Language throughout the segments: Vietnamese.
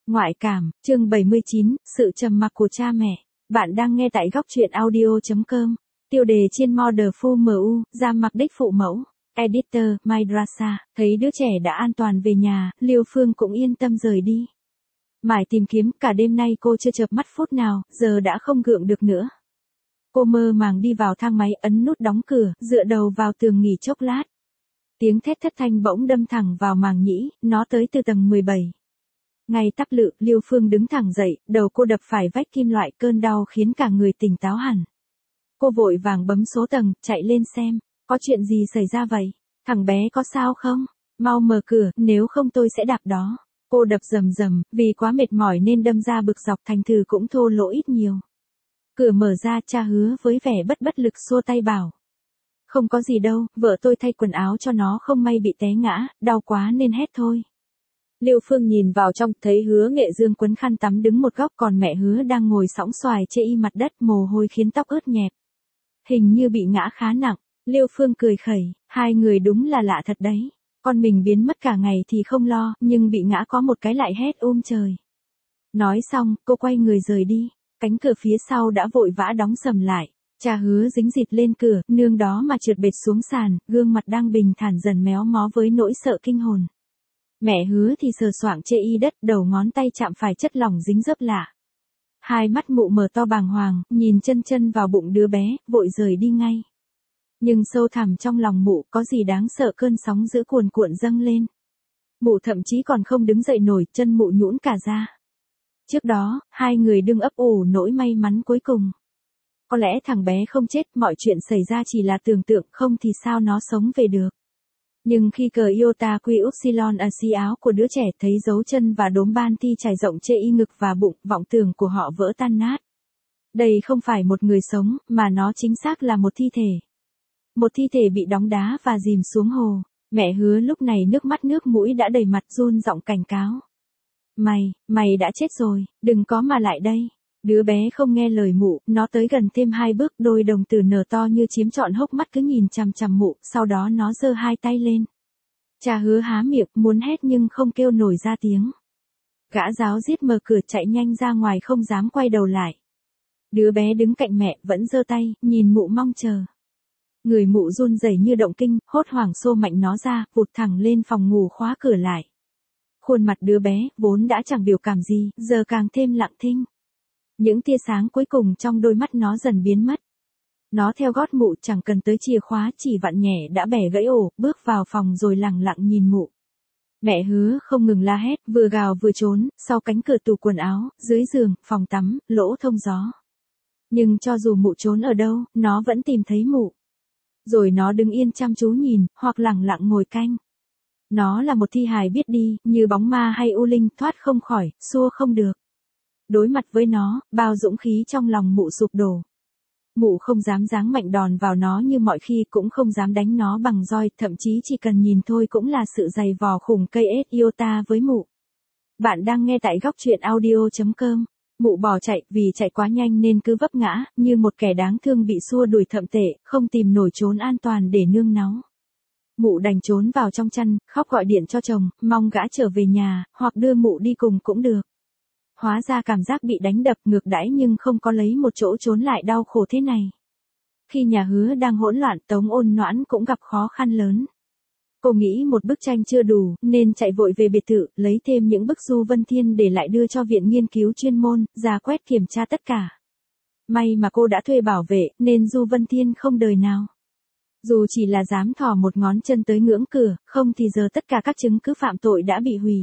Ngoại cảm, chương 79, sự trầm mặc của cha mẹ. Bạn đang nghe tại góc truyện audio.com. Tiêu đề trên Mother Fu MU, ra mặc đích phụ mẫu. Editor, Madrasa, thấy đứa trẻ đã an toàn về nhà, Liêu Phương cũng yên tâm rời đi. Mải tìm kiếm, cả đêm nay cô chưa chợp mắt phút nào, giờ đã không gượng được nữa. Cô mơ màng đi vào thang máy, ấn nút đóng cửa, dựa đầu vào tường nghỉ chốc lát. Tiếng thét thất thanh bỗng đâm thẳng vào màng nhĩ, nó tới từ tầng 17. Ngay tắc lự, Liêu Phương đứng thẳng dậy, đầu cô đập phải vách kim loại, cơn đau khiến cả người tỉnh táo hẳn. Cô vội vàng bấm số tầng, chạy lên xem, có chuyện gì xảy ra vậy? Thằng bé có sao không? Mau mở cửa, nếu không tôi sẽ đạp đó. Cô đập rầm rầm, vì quá mệt mỏi nên đâm ra bực dọc, thành thử cũng thô lỗ ít nhiều. Cửa mở ra, cha Hứa với vẻ bất lực xua tay bảo. Không có gì đâu, vợ tôi thay quần áo cho nó, không may bị té ngã, đau quá nên hét thôi. Liêu Phương nhìn vào trong, thấy Hứa Nghệ Dương quấn khăn tắm đứng một góc, còn mẹ Hứa đang ngồi sõng xoài chê y mặt đất, mồ hôi khiến tóc ướt nhẹp. Hình như bị ngã khá nặng. Liêu Phương cười khẩy, hai người đúng là lạ thật đấy. Con mình biến mất cả ngày thì không lo, nhưng bị ngã có một cái lại hét trời. Nói xong, cô quay người rời đi. Cánh cửa phía sau đã vội vã đóng sầm lại. Cha Hứa dính dịt lên cửa, nương đó mà trượt bệt xuống sàn, gương mặt đang bình thản dần méo mó với nỗi sợ kinh hồn. Mẹ Hứa thì sờ soạng chê y đất, đầu ngón tay chạm phải chất lỏng dính dấp lạ. Hai mắt mụ mở to bàng hoàng, nhìn chân chân vào bụng đứa bé, vội rời đi ngay. Nhưng sâu thẳm trong lòng mụ có gì đáng sợ, cơn sóng dữ cuồn cuộn dâng lên. Mụ thậm chí còn không đứng dậy nổi, chân mụ nhũn cả ra. Trước đó, hai người đương ấp ủ nỗi may mắn cuối cùng. Có lẽ thằng bé không chết, mọi chuyện xảy ra chỉ là tưởng tượng, không thì sao nó sống về được. Nhưng khi cờ Iota Quy Upsilon ở xi áo của đứa trẻ, thấy dấu chân và đốm ban ti trải rộng chê y ngực và bụng, vọng tưởng của họ vỡ tan nát. Đây không phải một người sống, mà nó chính xác là một thi thể. Một thi thể bị đóng đá và dìm xuống hồ. Mẹ Hứa lúc này nước mắt nước mũi đã đầy mặt, run giọng cảnh cáo. Mày đã chết rồi, đừng có mà lại đây. Đứa bé không nghe lời mụ, nó tới gần thêm 2 bước, đôi đồng tử nở to như chiếm trọn hốc mắt cứ nhìn chằm chằm mụ, sau đó nó giơ 2 tay lên. Cha Hứa há miệng, muốn hét nhưng không kêu nổi ra tiếng. Gã giáo giết mở cửa chạy nhanh ra ngoài, không dám quay đầu lại. Đứa bé đứng cạnh mẹ, vẫn giơ tay, nhìn mụ mong chờ. Người mụ run rẩy như động kinh, hốt hoảng xô mạnh nó ra, vụt thẳng lên phòng ngủ khóa cửa lại. Khuôn mặt đứa bé, vốn đã chẳng biểu cảm gì, giờ càng thêm lặng thinh. Những tia sáng cuối cùng trong đôi mắt nó dần biến mất. Nó theo gót mụ, chẳng cần tới chìa khóa, chỉ vặn nhẹ đã bẻ gãy ổ, bước vào phòng rồi lẳng lặng nhìn mụ. Mẹ Hứa không ngừng la hét, vừa gào vừa trốn, sau cánh cửa tủ quần áo, dưới giường, phòng tắm, lỗ thông gió. Nhưng cho dù mụ trốn ở đâu, nó vẫn tìm thấy mụ. Rồi nó đứng yên chăm chú nhìn, hoặc lẳng lặng ngồi canh. Nó là một thi hài biết đi, như bóng ma hay u linh, thoát không khỏi, xua không được. Đối mặt với nó, bao dũng khí trong lòng mụ sụp đổ. Mụ không dám giáng mạnh đòn vào nó như mọi khi, cũng không dám đánh nó bằng roi, thậm chí chỉ cần nhìn thôi cũng là sự dày vò khủng cây Iota với mụ. Bạn đang nghe tại góc truyện audio.com. Mụ bỏ chạy, vì chạy quá nhanh nên cứ vấp ngã, như một kẻ đáng thương bị xua đuổi thậm tệ, không tìm nổi chốn an toàn để nương náu. Mụ đành trốn vào trong chăn, khóc gọi điện cho chồng, mong gã trở về nhà, hoặc đưa mụ đi cùng cũng được. Hóa ra cảm giác bị đánh đập ngược đãi nhưng không có lấy một chỗ trốn lại đau khổ thế này. Khi nhà Hứa đang hỗn loạn, Tống Ôn Noãn cũng gặp khó khăn lớn. Cô nghĩ một bức tranh chưa đủ, nên chạy vội về biệt thự, lấy thêm những bức Du Vân Thiên để lại đưa cho viện nghiên cứu chuyên môn, ra quét kiểm tra tất cả. May mà cô đã thuê bảo vệ, nên Du Vân Thiên không đời nào. Dù chỉ là dám thò một ngón chân tới ngưỡng cửa, không thì giờ tất cả các chứng cứ phạm tội đã bị hủy.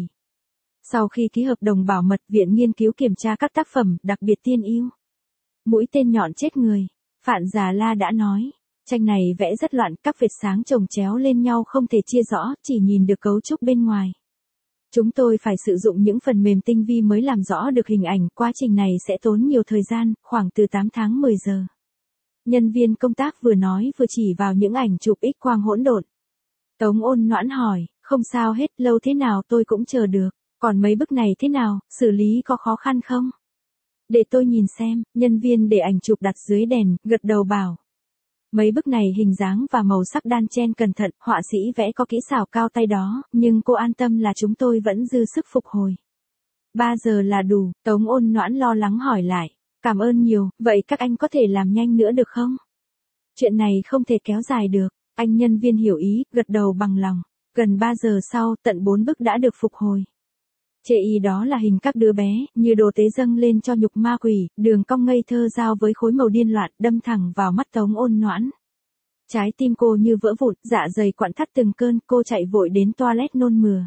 Sau khi ký hợp đồng bảo mật, viện nghiên cứu kiểm tra các tác phẩm, đặc biệt Tiên Yêu. Mũi tên nhọn chết người. Phạn Già La đã nói. Tranh này vẽ rất loạn, các vệt sáng chồng chéo lên nhau không thể chia rõ, chỉ nhìn được cấu trúc bên ngoài. Chúng tôi phải sử dụng những phần mềm tinh vi mới làm rõ được hình ảnh, quá trình này sẽ tốn nhiều thời gian, khoảng từ 8 tháng 10 giờ. Nhân viên công tác vừa nói vừa chỉ vào những ảnh chụp X quang hỗn độn. Tống Ôn Noãn hỏi, không sao hết, lâu thế nào tôi cũng chờ được. Còn mấy bức này thế nào, xử lý có khó khăn không? Để tôi nhìn xem, nhân viên để ảnh chụp đặt dưới đèn, gật đầu bảo. Mấy bức này hình dáng và màu sắc đan chen cẩn thận, họa sĩ vẽ có kỹ xảo cao tay đó, nhưng cô an tâm là chúng tôi vẫn dư sức phục hồi. 3 giờ là đủ, Tống Ôn Noãn lo lắng hỏi lại. Cảm ơn nhiều, vậy các anh có thể làm nhanh nữa được không? Chuyện này không thể kéo dài được, anh nhân viên hiểu ý, gật đầu bằng lòng. Gần 3 giờ sau, tận 4 bức đã được phục hồi. Chê y đó là hình các đứa bé, như đồ tế dâng lên cho nhục ma quỷ, đường cong ngây thơ giao với khối màu điên loạn, đâm thẳng vào mắt Tống Ôn Noãn. Trái tim cô như vỡ vụn, dạ dày quặn thắt từng cơn, cô chạy vội đến toilet nôn mửa.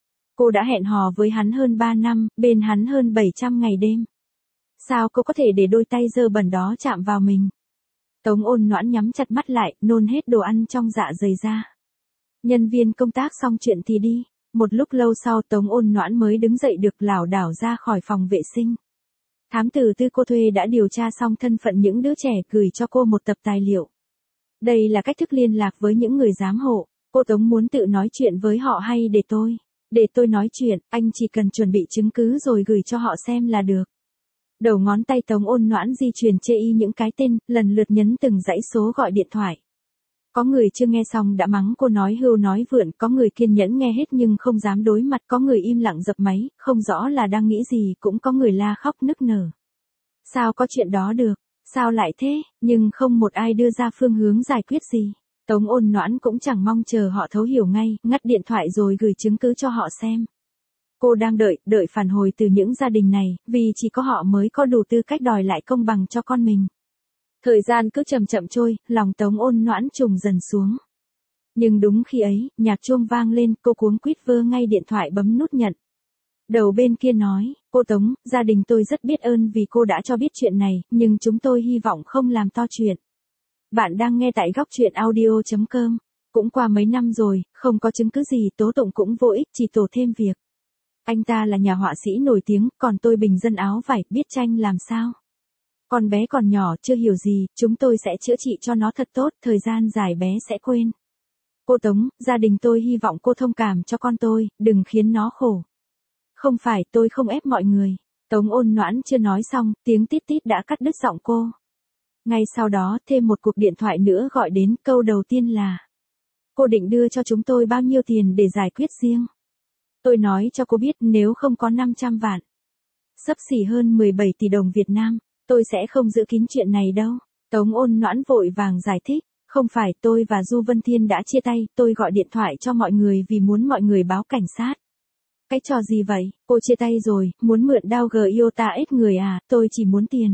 Cô đã hẹn hò với hắn hơn 3 năm, bên hắn hơn 700 ngày đêm. Sao cô có thể để đôi tay dơ bẩn đó chạm vào mình? Tống Ôn Noãn nhắm chặt mắt lại, nôn hết đồ ăn trong dạ dày ra. Nhân viên công tác xong chuyện thì đi. Một lúc lâu sau Tống Ôn Noãn mới đứng dậy được lảo đảo ra khỏi phòng vệ sinh. Thám tử Tư cô thuê đã điều tra xong thân phận những đứa trẻ, gửi cho cô một tập tài liệu. Đây là cách thức liên lạc với những người giám hộ. Cô Tống muốn tự nói chuyện với họ hay để tôi? Để tôi nói chuyện, anh chỉ cần chuẩn bị chứng cứ rồi gửi cho họ xem là được. Đầu ngón tay Tống Ôn Noãn di chuyển chê y những cái tên, lần lượt nhấn từng dãy số gọi điện thoại. Có người chưa nghe xong đã mắng cô nói hưu nói vượn, có người kiên nhẫn nghe hết nhưng không dám đối mặt, có người im lặng dập máy, không rõ là đang nghĩ gì, cũng có người la khóc nức nở. Sao có chuyện đó được? Sao lại thế? Nhưng không một ai đưa ra phương hướng giải quyết gì. Tống Ôn Noãn cũng chẳng mong chờ họ thấu hiểu ngay, ngắt điện thoại rồi gửi chứng cứ cho họ xem. Cô đang đợi phản hồi từ những gia đình này, vì chỉ có họ mới có đủ tư cách đòi lại công bằng cho con mình. Thời gian cứ chậm chậm trôi, lòng Tống Ôn Noãn trùng dần xuống. Nhưng đúng khi ấy, nhạc chuông vang lên, cô cuống quýt vơ ngay điện thoại bấm nút nhận. Đầu bên kia nói, cô Tống, gia đình tôi rất biết ơn vì cô đã cho biết chuyện này, nhưng chúng tôi hy vọng không làm to chuyện. Bạn đang nghe tại góc truyện audio.com. Cũng qua mấy năm rồi, không có chứng cứ gì, tố tụng cũng vô ích, chỉ tổ thêm việc. Anh ta là nhà họa sĩ nổi tiếng, còn tôi bình dân áo vải, biết tranh làm sao. Con bé còn nhỏ, chưa hiểu gì, chúng tôi sẽ chữa trị cho nó thật tốt, thời gian dài bé sẽ quên. Cô Tống, gia đình tôi hy vọng cô thông cảm cho con tôi, đừng khiến nó khổ. Không phải, tôi không ép mọi người. Tống Ôn Noãn chưa nói xong, tiếng tít tít đã cắt đứt giọng cô. Ngay sau đó, thêm một cuộc điện thoại nữa gọi đến, câu đầu tiên là: cô định đưa cho chúng tôi bao nhiêu tiền để giải quyết riêng? Tôi nói cho cô biết, nếu không có 500 vạn, xấp xỉ hơn 17 tỷ đồng Việt Nam, tôi sẽ không giữ kín chuyện này đâu. Tống Ôn Noãn vội vàng giải thích, không phải, tôi và Du Vân Thiên đã chia tay, tôi gọi điện thoại cho mọi người vì muốn mọi người báo cảnh sát. Cái trò gì vậy, cô chia tay rồi, muốn mượn đao Giota ép người à, tôi chỉ muốn tiền.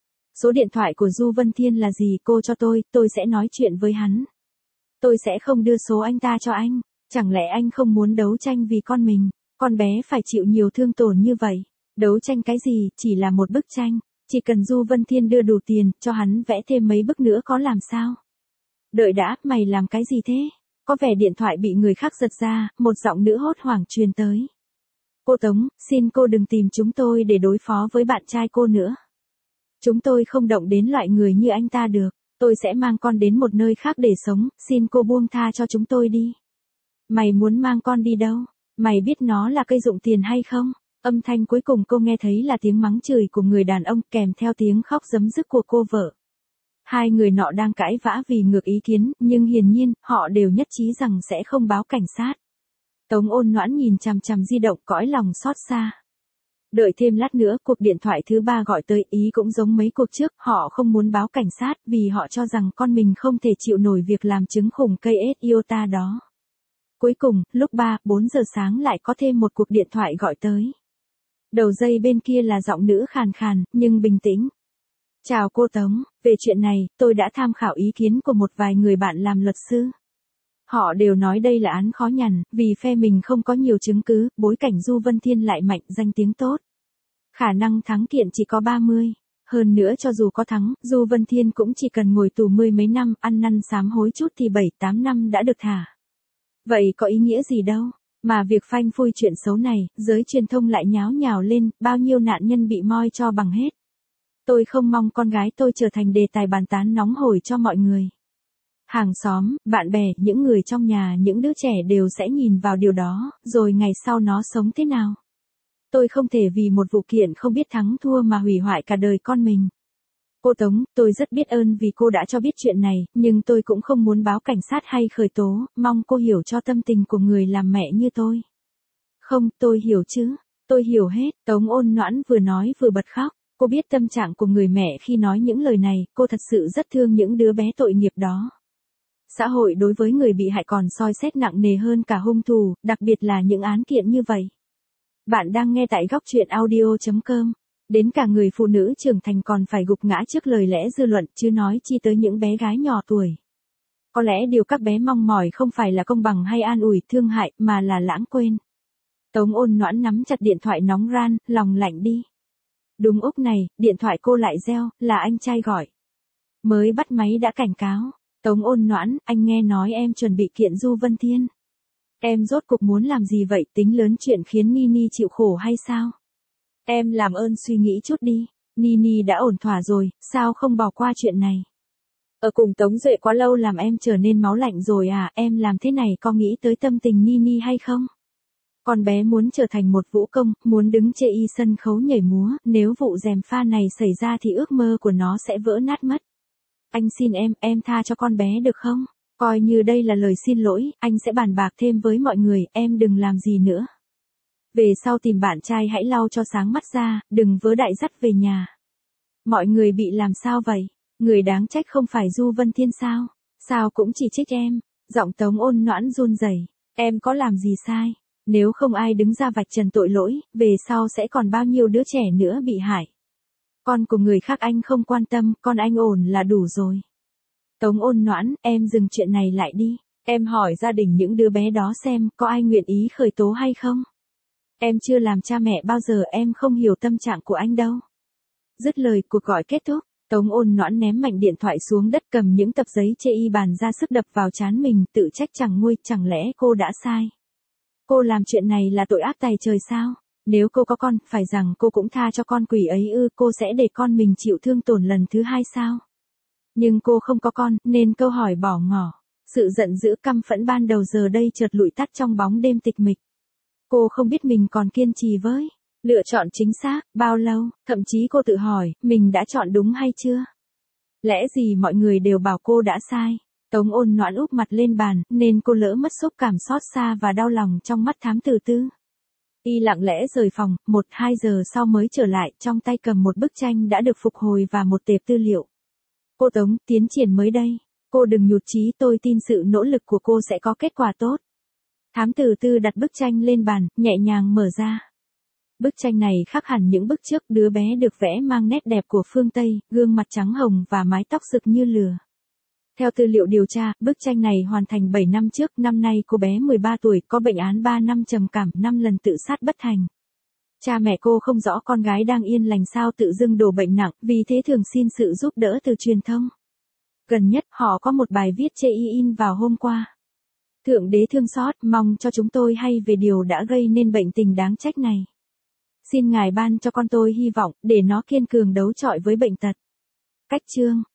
Số điện thoại của Du Vân Thiên là gì, cô cho tôi sẽ nói chuyện với hắn. Tôi sẽ không đưa số anh ta cho anh, chẳng lẽ anh không muốn đấu tranh vì con mình, con bé phải chịu nhiều thương tổn như vậy. Đấu tranh cái gì, chỉ là một bức tranh, chỉ cần Du Vân Thiên đưa đủ tiền, cho hắn vẽ thêm mấy bức nữa có làm sao. Đợi đã, mày làm cái gì thế? Có vẻ điện thoại bị người khác giật ra, một giọng nữ hốt hoảng truyền tới. Cô Tống, xin cô đừng tìm chúng tôi để đối phó với bạn trai cô nữa. Chúng tôi không động đến loại người như anh ta được, tôi sẽ mang con đến một nơi khác để sống, xin cô buông tha cho chúng tôi đi. Mày muốn mang con đi đâu? Mày biết nó là cây dụng tiền hay không? Âm thanh cuối cùng cô nghe thấy là tiếng mắng chửi của người đàn ông kèm theo tiếng khóc giấm dứt của cô vợ. Hai người nọ đang cãi vã vì ngược ý kiến, nhưng hiển nhiên, họ đều nhất trí rằng sẽ không báo cảnh sát. Tống Ôn Noãn nhìn chằm chằm di động, cõi lòng xót xa. Đợi thêm lát nữa, cuộc điện thoại thứ 3 gọi tới, ý cũng giống mấy cuộc trước, họ không muốn báo cảnh sát vì họ cho rằng con mình không thể chịu nổi việc làm chứng khủng cây Giota đó. Cuối cùng, lúc 3-4 giờ sáng lại có thêm một cuộc điện thoại gọi tới. Đầu dây bên kia là giọng nữ khàn khàn, nhưng bình tĩnh. Chào cô Tống, về chuyện này, tôi đã tham khảo ý kiến của một vài người bạn làm luật sư. Họ đều nói đây là án khó nhằn, vì phe mình không có nhiều chứng cứ, bối cảnh Du Vân Thiên lại mạnh, danh tiếng tốt. Khả năng thắng kiện chỉ có 30. Hơn nữa cho dù có thắng, Du Vân Thiên cũng chỉ cần ngồi tù 10 mấy năm, ăn năn sám hối chút thì 7-8 năm đã được thả. Vậy có ý nghĩa gì đâu, mà việc phanh phui chuyện xấu này, giới truyền thông lại nháo nhào lên, bao nhiêu nạn nhân bị moi cho bằng hết. Tôi không mong con gái tôi trở thành đề tài bàn tán nóng hổi cho mọi người. Hàng xóm, bạn bè, những người trong nhà, những đứa trẻ đều sẽ nhìn vào điều đó, rồi ngày sau nó sống thế nào. Tôi không thể vì một vụ kiện không biết thắng thua mà hủy hoại cả đời con mình. Cô Tống, tôi rất biết ơn vì cô đã cho biết chuyện này, nhưng tôi cũng không muốn báo cảnh sát hay khởi tố, mong cô hiểu cho tâm tình của người làm mẹ như tôi. Không, tôi hiểu chứ. Tôi hiểu hết, Tống Ôn Noãn vừa nói vừa bật khóc. Cô biết tâm trạng của người mẹ khi nói những lời này, cô thật sự rất thương những đứa bé tội nghiệp đó. Xã hội đối với người bị hại còn soi xét nặng nề hơn cả hung thủ, đặc biệt là những án kiện như vậy. Bạn đang nghe tại góc truyện audio.com. Đến cả người phụ nữ trưởng thành còn phải gục ngã trước lời lẽ dư luận, chứ nói chi tới những bé gái nhỏ tuổi. Có lẽ điều các bé mong mỏi không phải là công bằng hay an ủi thương hại, mà là lãng quên. Tống Ôn Noãn nắm chặt điện thoại nóng ran, lòng lạnh đi. Đúng lúc này, điện thoại cô lại reo, là anh trai gọi. Mới bắt máy đã cảnh cáo. Tống Ôn Noãn, anh nghe nói em chuẩn bị kiện Du Vân Thiên. Em rốt cuộc muốn làm gì vậy, tính lớn chuyện khiến Nini chịu khổ hay sao? Em làm ơn suy nghĩ chút đi, Nini đã ổn thỏa rồi, sao không bỏ qua chuyện này? Ở cùng Tống Duệ quá lâu làm em trở nên máu lạnh rồi à, em làm thế này có nghĩ tới tâm tình Nini hay không? Con bé muốn trở thành một vũ công, muốn đứng chê y sân khấu nhảy múa, nếu vụ gièm pha này xảy ra thì ước mơ của nó sẽ vỡ nát mất. Anh xin em tha cho con bé được không? Coi như đây là lời xin lỗi, anh sẽ bàn bạc thêm với mọi người, em đừng làm gì nữa. Về sau tìm bạn trai hãy lau cho sáng mắt ra, đừng vớ đại dắt về nhà. Mọi người bị làm sao vậy? Người đáng trách không phải Du Vân Thiên sao? Sao cũng chỉ trích em? Giọng Tống Ôn Noãn run rẩy. Em có làm gì sai? Nếu không ai đứng ra vạch trần tội lỗi, về sau sẽ còn bao nhiêu đứa trẻ nữa bị hại. Con của người khác anh không quan tâm, con anh ổn là đủ rồi. Tống Ôn Noãn, em dừng chuyện này lại đi. Em hỏi gia đình những đứa bé đó xem, có ai nguyện ý khởi tố hay không? Em chưa làm cha mẹ bao giờ, em không hiểu tâm trạng của anh đâu. Dứt lời, cuộc gọi kết thúc. Tống Ôn Noãn ném mạnh điện thoại xuống đất, cầm những tập giấy chê y bàn ra sức đập vào trán mình, tự trách chẳng nguôi, chẳng lẽ cô đã sai? Cô làm chuyện này là tội ác tày trời sao? Nếu cô có con, phải rằng cô cũng tha cho con quỷ ấy ư, cô sẽ để con mình chịu thương tổn lần thứ hai sao? Nhưng cô không có con, nên câu hỏi bỏ ngỏ. Sự giận dữ căm phẫn ban đầu giờ đây chợt lụi tắt trong bóng đêm tịch mịch. Cô không biết mình còn kiên trì với lựa chọn chính xác, bao lâu, thậm chí cô tự hỏi, mình đã chọn đúng hay chưa? Lẽ gì mọi người đều bảo cô đã sai? Tống Ôn Noãn úp mặt lên bàn, nên cô lỡ mất xúc cảm xót xa và đau lòng trong mắt thám tử Tư. Y lặng lẽ rời phòng, 1-2 giờ sau mới trở lại, trong tay cầm một bức tranh đã được phục hồi và một tệp tư liệu. Cô Tống, tiến triển mới đây. Cô đừng nhụt chí, tôi tin sự nỗ lực của cô sẽ có kết quả tốt. Thám tử Tư đặt bức tranh lên bàn, nhẹ nhàng mở ra. Bức tranh này khác hẳn những bức trước, đứa bé được vẽ mang nét đẹp của phương Tây, gương mặt trắng hồng và mái tóc rực như lửa. Theo tư liệu điều tra, bức tranh này hoàn thành 7 năm trước, năm nay cô bé 13 tuổi, có bệnh án 3 năm trầm cảm, 5 lần tự sát bất thành. Cha mẹ cô không rõ con gái đang yên lành sao tự dưng đổ bệnh nặng, vì thế thường xin sự giúp đỡ từ truyền thông. Gần nhất, họ có một bài viết chê y in vào hôm qua. Thượng đế thương xót, mong cho chúng tôi hay về điều đã gây nên bệnh tình đáng trách này. Xin Ngài ban cho con tôi hy vọng, để nó kiên cường đấu chọi với bệnh tật. Cách chương